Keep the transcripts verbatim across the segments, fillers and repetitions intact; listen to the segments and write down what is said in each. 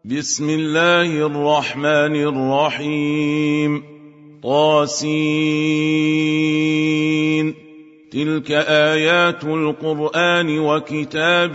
بسم الله الرحمن الرحيم. طاسين. تلك آيات القرآن وكتاب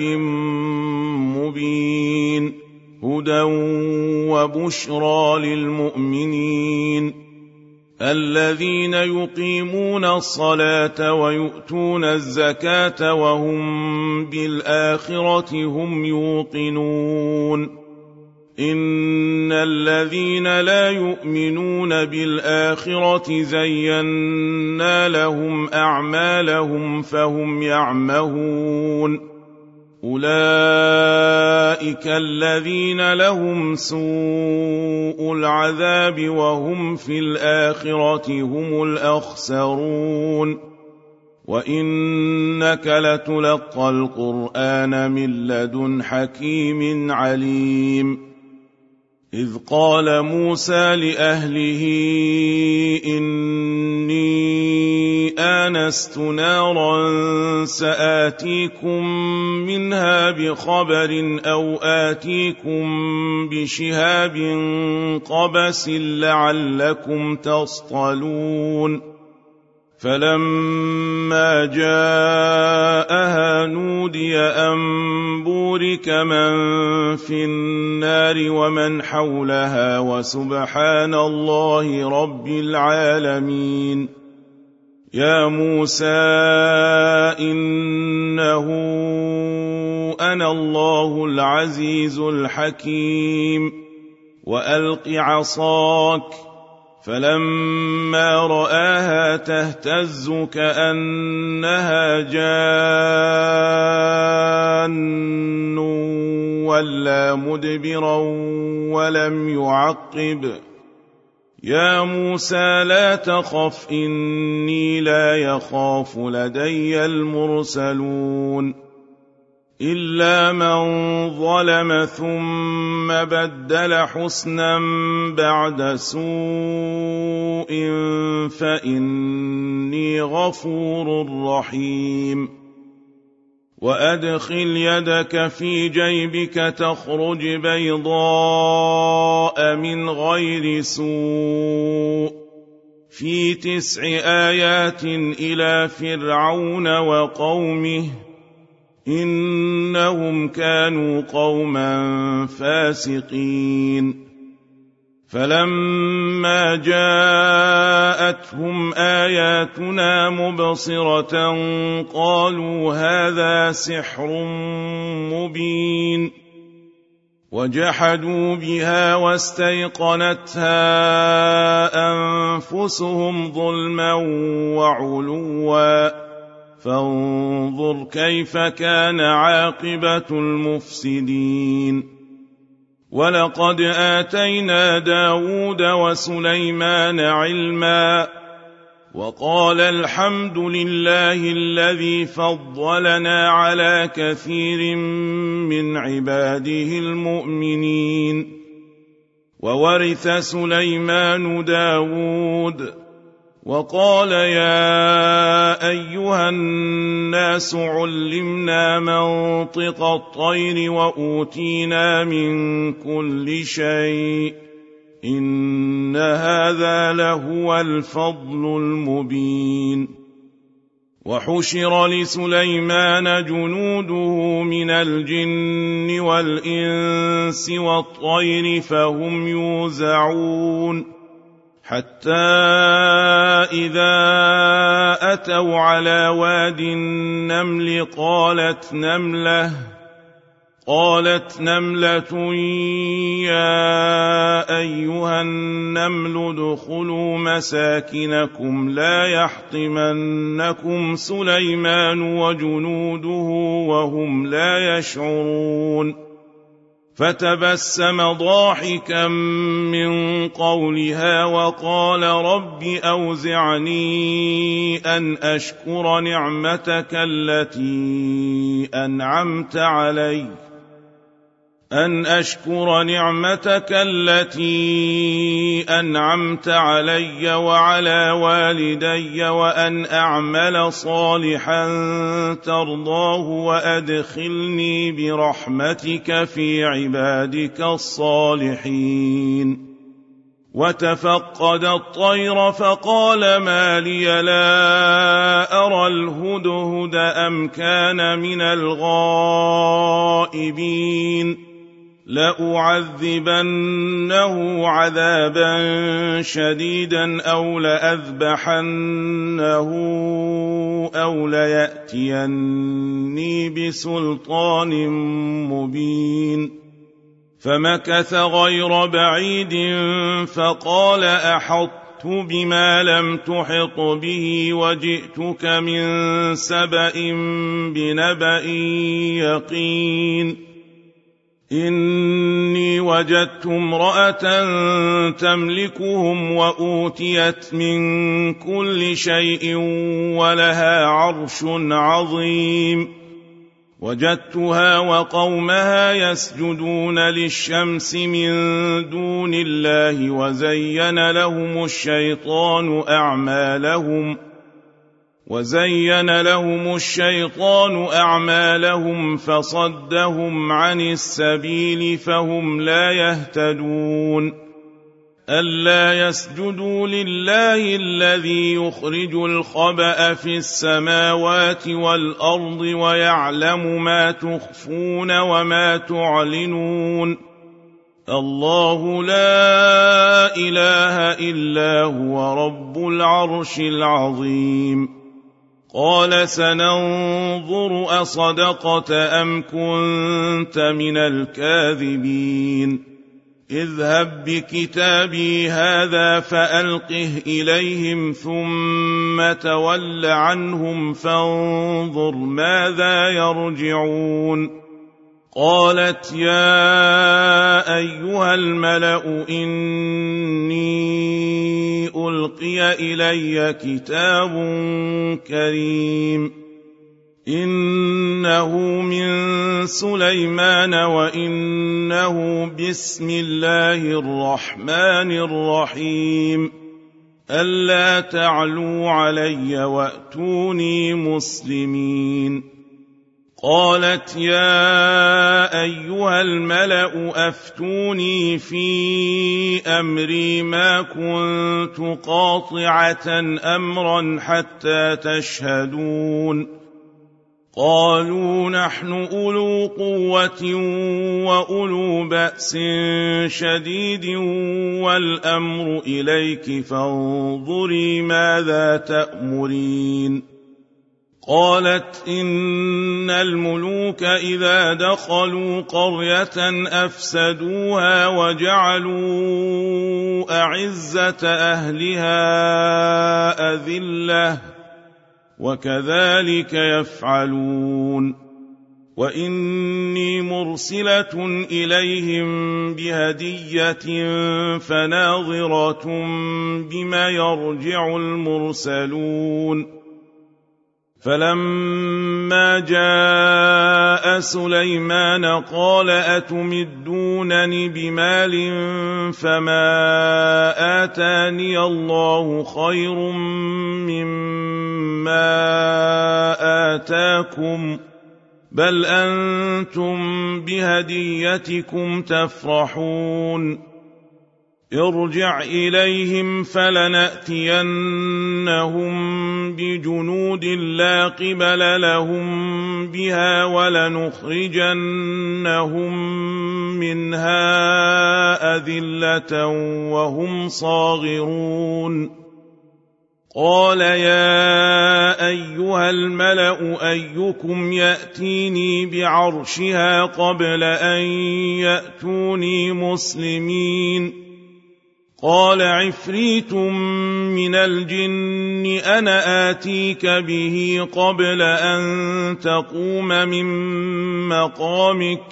مبين، هدى وبشرى للمؤمنين الذين يقيمون الصلاة ويؤتون الزكاة وهم بالآخرة هم يوقنون. إن الذين لا يؤمنون بالآخرة زينا لهم أعمالهم فهم يعمهون. أولئك الذين لهم سوء العذاب وهم في الآخرة هم الأخسرون. وإنك لتلقى القرآن من لدن حكيم عليم. إذ قال موسى لأهله إني آنست نارا سآتيكم منها بخبر أو آتيكم بشهاب قبس لعلكم تصطلون. فلما جاءها نودي أن بورك من في النار ومن حولها وسبحان الله رب العالمين. يا موسى إنه أنا الله العزيز الحكيم وألق عصاك. فلما رآها تهتز كأنها جان ولا مدبرا ولم يعقب. يا موسى لا تخف إني لا يخاف لدي المرسلون. إلا من ظلم ثم بدل حسنا بعد سوء فإني غفور رحيم. وأدخل يدك في جيبك تخرج بيضاء من غير سوء في تسع آيات إلى فرعون وقومه إنهم كانوا قوما فاسقين. فلما جاءتهم آياتنا مبصرة قالوا هذا سحر مبين. وجحدوا بها واستيقنتها أنفسهم ظلما وعلوا فانظر كيف كان عاقبة المفسدين. ولقد آتينا داود وسليمان علما وقال الحمد لله الذي فضلنا على كثير من عباده المؤمنين. وورث سليمان داود وقال يا أيها الناس علمنا منطق الطير وأوتينا من كل شيء إن هذا لهو الفضل المبين. وحشر لسليمان جنوده من الجن والإنس والطير فهم يوزعون. حتى إذا أتوا على واد النمل قالت نملة قالت نملة يا أيها النمل ادخلوا مساكنكم لا يحطمنكم سليمان وجنوده وهم لا يشعرون. فتبسم ضاحكا من قولها وقال رب أوزعني أن أشكر نعمتك التي أنعمت علي أن أشكر نعمتك التي أنعمت علي وعلى والدي وأن أعمل صالحا ترضاه وأدخلني برحمتك في عبادك الصالحين. وتفقد الطير فقال ما لي لا أرى الهدهد أم كان من الغائبين لأعذبنه عذابا شديدا أو لأذبحنه أو ليأتيني بسلطان مبين. فمكث غير بعيد فقال أحطت بما لم تحط به وجئتك من سبأ بنبأ يقين. إني وجدت امرأة تملكهم وأوتيت من كل شيء ولها عرش عظيم. وجدتها وقومها يسجدون للشمس من دون الله وزين لهم الشيطان أعمالهم وزين لهم الشيطان أعمالهم فصدهم عن السبيل فهم لا يهتدون. ألا يسجدوا لله الذي يخرج الخبأ في السماوات والأرض ويعلم ما تخفون وما تعلنون. الله لا إله إلا هو رب العرش العظيم. قال سننظر أصدقت أم كنت من الكاذبين. اذهب بكتابي هذا فألقه إليهم ثم تول عنهم فانظر ماذا يرجعون. قالت يا أيها الملأ إني ألقي إلي كتاب كريم إنه من سليمان وإنه بسم الله الرحمن الرحيم ألا تعلوا علي وأتوني مسلمين. قالت يا أيها الملأ أفتوني في أمري ما كنت قاطعة أمرا حتى تشهدون. قالوا نحن أولو قوة وأولو بأس شديد والأمر إليك فانظري ماذا تأمرين. قالت إن الملوك إذا دخلوا قرية أفسدوها وجعلوا أعزة أهلها أذلة وكذلك يفعلون. وإني مرسلة إليهم بهدية فناظرة بما يرجع المرسلون. فلما جاء سليمان قال أتمدونني بمال فما آتاني الله خير مما آتاكم بل أنتم بهديتكم تفرحون. ارجع إليهم فلنأتينهم بجنود لا قبل لهم بها ولنخرجنهم منها أذلة وهم صاغرون. قال يا أيها الملأ أيكم يأتيني بعرشها قبل أن يأتوني مسلمين. قال عفريت من الجن أنا آتيك به قبل أن تقوم من مقامك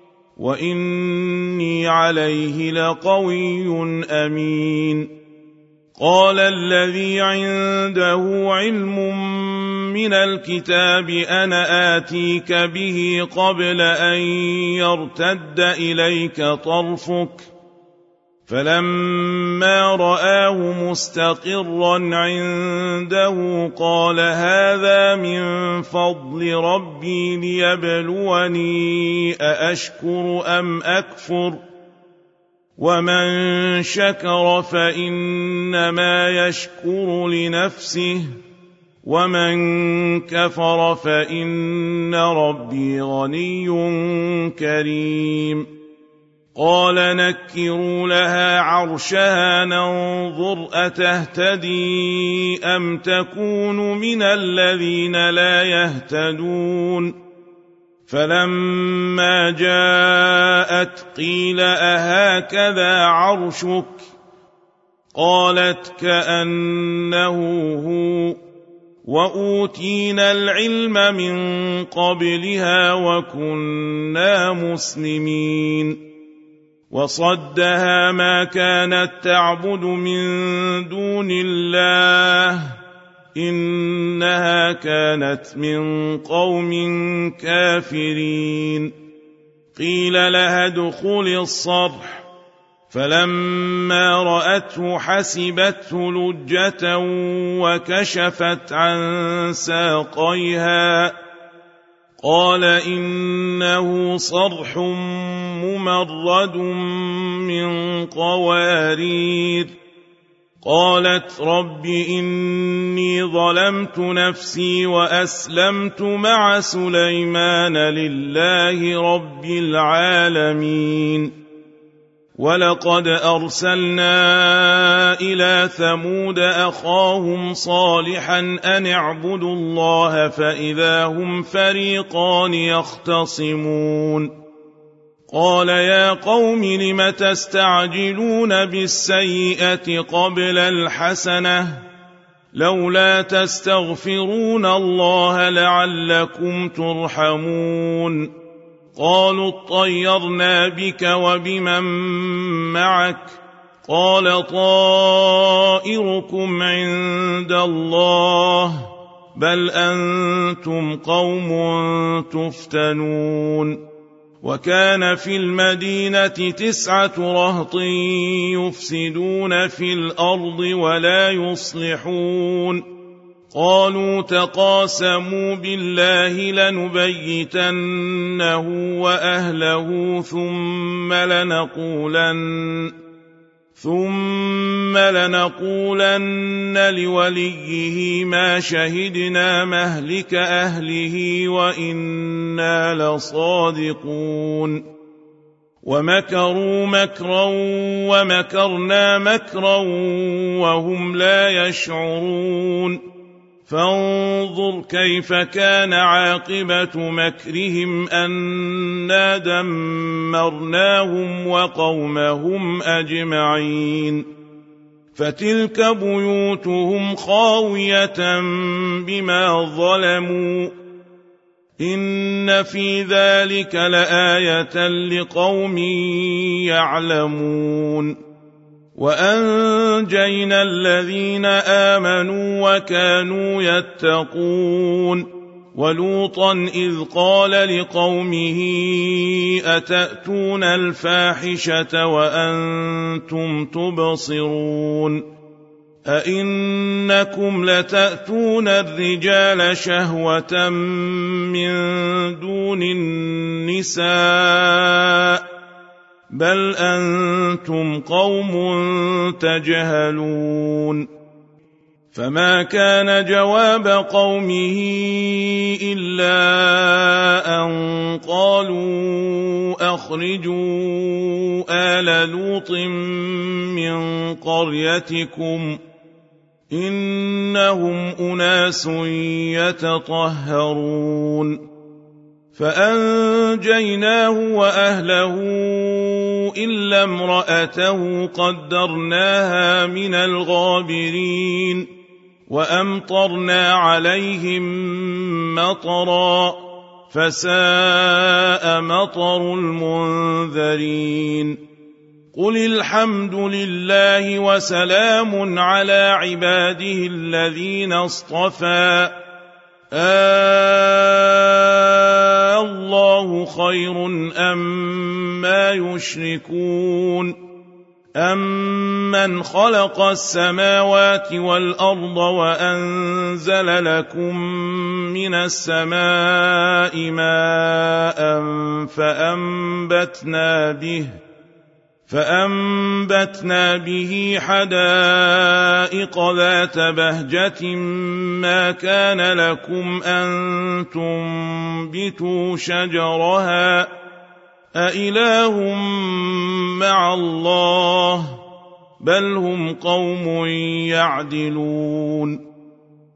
وإني عليه لقوي أمين. قال الذي عنده علم من الكتاب أنا آتيك به قبل أن يرتد إليك طرفك فلما رآه مستقرا عنده قال هذا من فضل ربي ليبلوني أأشكر أم أكفر ومن شكر فإنما يشكر لنفسه ومن كفر فإن ربي غني كريم قال نكروا لها عرشها ننظر أتهتدي أم تكون من الذين لا يهتدون فلما جاءت قيل أهكذا عرشك قالت كأنه هو وأوتينا العلم من قبلها وكنا مسلمين وصدها ما كانت تعبد من دون الله إنها كانت من قوم كافرين قيل لها ادخل الصرح فلما رأته حسبته لجة وكشفت عن ساقيها قال إنه صرح ممرد من قوارير قالت رب إني ظلمت نفسي وأسلمت مع سليمان لله رب العالمين ولقد أرسلنا إلى ثمود أخاهم صالحا أن اعبدوا الله فإذا هم فريقان يختصمون قال يا قوم لم تستعجلون بالسيئة قبل الحسنة لولا تستغفرون الله لعلكم ترحمون قالوا اطيرنا بك وبمن معك قال طائركم عند الله بل أنتم قوم تفتنون وكان في المدينة تسعة رهط يفسدون في الأرض ولا يصلحون قالوا تقاسموا بالله لنبيتنه وأهله ثم لنقولن ثم لنقولن لوليه ما شهدنا مهلك أهله وإنا لصادقون ومكروا مكرا ومكرنا مكرا وهم لا يشعرون فانظر كيف كان عاقبة مكرهم أنا دمرناهم وقومهم أجمعين فتلك بيوتهم خاوية بما ظلموا إن في ذلك لآية لقوم يعلمون وأنجينا الذين آمنوا وكانوا يتقون ولوطا إذ قال لقومه أتأتون الفاحشة وأنتم تبصرون أئنكم لتأتون الرجال شهوة من دون النساء بل أنتم قوم تجهلون فما كان جواب قومه إلا أن قالوا أخرجوا آل لوط من قريتكم إنهم أناس يتطهرون فأنجيناه وأهله إلا امرأته قدرناها من الغابرين وأمطرنا عليهم مطرا فساء مطر المنذرين قل الحمد لله وسلام على عباده الذين اصطفى آه الله خير أم ما يشركون أمن خلق السماوات والأرض وأنزل لكم من السماء ماء فأنبتنا به فأنبتنا به حدائق ذات بهجة ما كان لكم أن تنبتوا شجرها أإله مع الله بل هم قوم يعدلون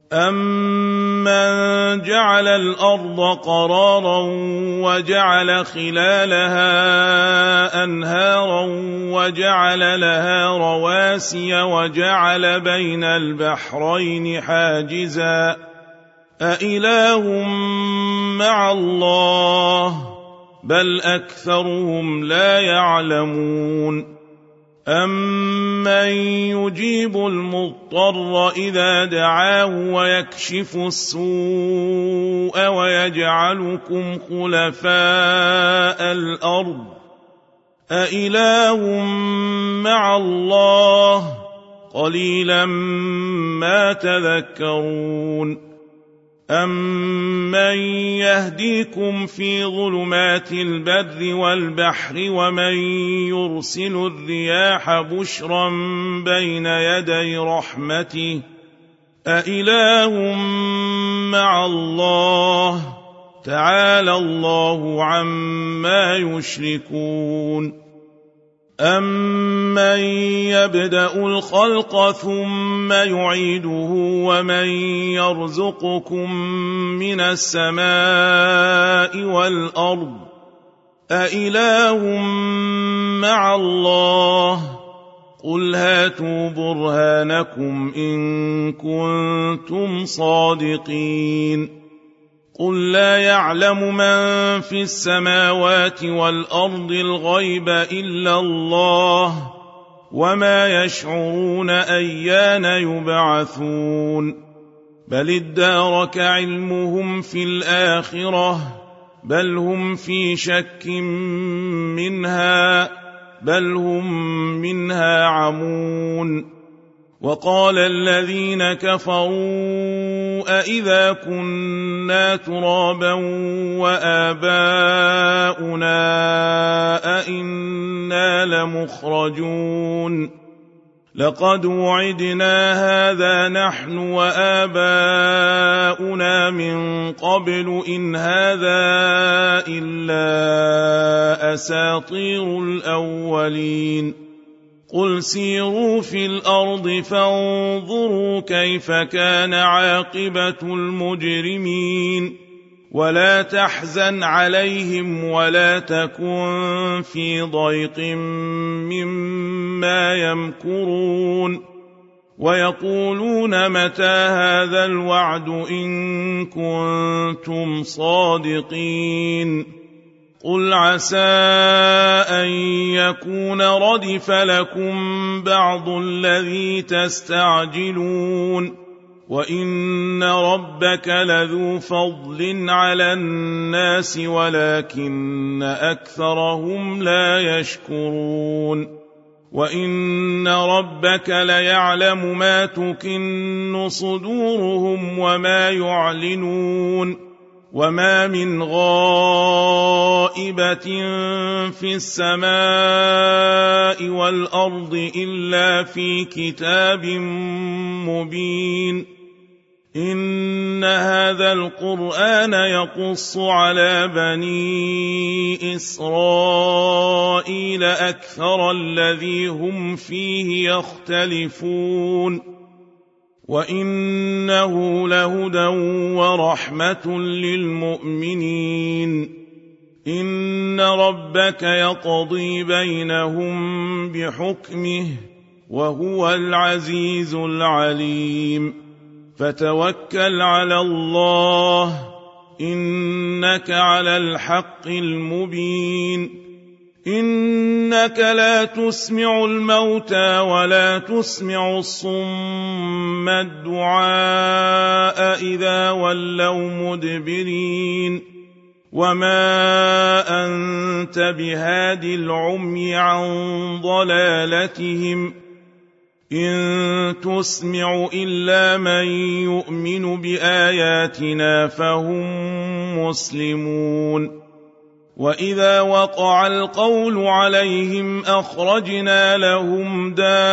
أمن جعل الأرض قرارا وجعل خلالها أنهارا وجعل لها رواسي وجعل بين البحرين حاجزا أإله مع الله بل أكثرهم لا يعلمون أمن يجيب المضطر إذا دعاه ويكشف السوء ويجعلكم خلفاء الأرض أإله مع الله قليلا ما تذكرون أمن يهديكم في ظلمات البر والبحر ومن يرسل الرياح بشرا بين يدي رحمته أإله مع الله تعالى الله عما يشركون أمن يبدأ الخلق ثم يعيده ومن يرزقكم من السماء والأرض أإله مع الله قل هاتوا برهانكم إن كنتم صادقين قل لا يعلم من في السماوات والأرض الغيب إلا الله وما يشعرون أيان يبعثون بل ادارك علمهم في الآخرة بل هم في شك منها بل هم منها عمون وقال الذين كفروا أإذا كنا ترابا وآباؤنا أإنا لمخرجون لقد وعدنا هذا نحن وآباؤنا من قبل إن هذا إلا أساطير الأولين قل سيروا في الأرض فانظروا كيف كان عاقبة المجرمين ولا تحزن عليهم ولا تكن في ضيق مما يمكرون ويقولون متى هذا الوعد إن كنتم صادقين قل عسى أن يكون ردف لكم بعض الذي تستعجلون وإن ربك لذو فضل على الناس ولكن أكثرهم لا يشكرون وإن ربك ليعلم ما تكن صدورهم وما يعلنون وما من غائبة في السماء والأرض إلا في كتاب مبين إن هذا القرآن يقص على بني إسرائيل أكثر الذي هم فيه يختلفون وإنه لهدى ورحمة للمؤمنين إن ربك يقضي بينهم بحكمه وهو العزيز العليم فتوكل على الله إنك على الحق المبين إنك لا تسمع الموتى ولا تسمع الصم الدعاء إذا ولوا مدبرين وما أنت بهاد العمي عن ضلالتهم إن تسمع إلا من يؤمن بآياتنا فهم مسلمون وإذا وقع القول عليهم أخرجنا لهم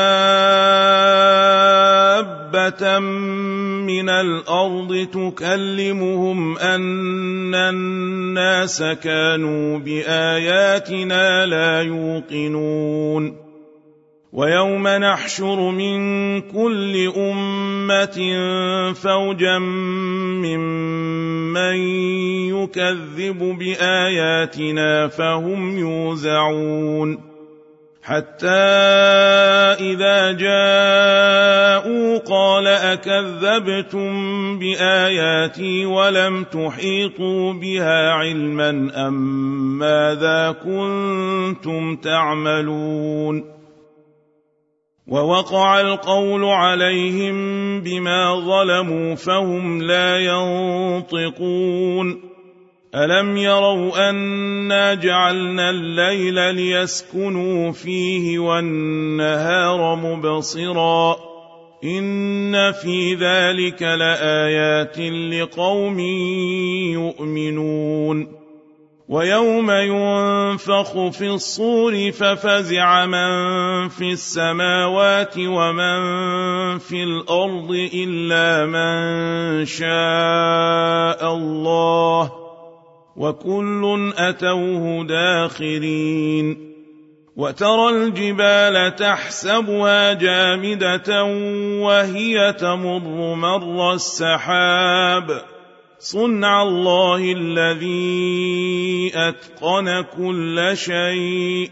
دابة من الأرض تكلمهم أن الناس كانوا بآياتنا لا يوقنون ويوم نحشر من كل أمة فوجا ممن يكذب بآياتنا فهم يوزعون حتى إذا جاءوا قال أكذبتم بآياتي ولم تحيطوا بها علما أم ماذا كنتم تعملون ووقع القول عليهم بما ظلموا فهم لا ينطقون ألم يروا أنا جعلنا الليل ليسكنوا فيه والنهار مبصرا إن في ذلك لآيات لقوم يؤمنون ويوم ينفخ في الصور ففزع من في السماوات ومن في الأرض إلا من شاء الله وكل أتوه داخرين وترى الجبال تحسبها جامدة وهي تمر مر السحاب صنع الله الذي أتقن كل شيء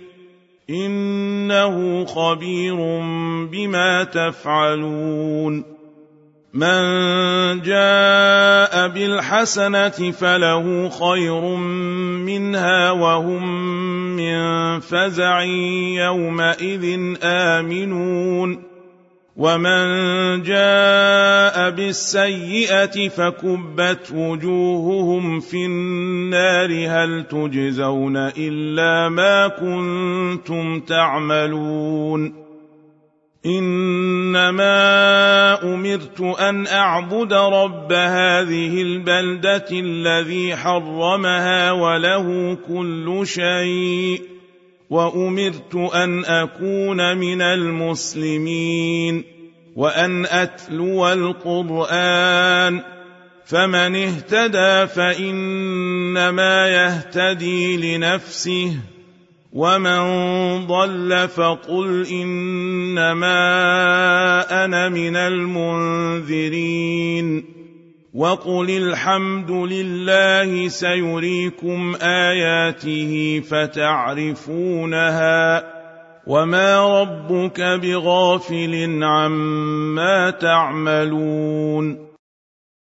إنه خبير بما تفعلون من جاء بالحسنة فله خير منها وهم من فزع يومئذ آمنون ومن جاء بالسيئة فكبت وجوههم في النار هل تجزون إلا ما كنتم تعملون إنما أمرت أن أعبد رب هذه البلدة الذي حرمها وله كل شيء وأمرت أن أكون من المسلمين وأن أتلو القرآن فمن اهتدى فإنما يهتدي لنفسه ومن ضل فقل إنما أنا من المنذرين وقل الحمد لله سيريكم آياته فتعرفونها وما ربك بغافل عما تعملون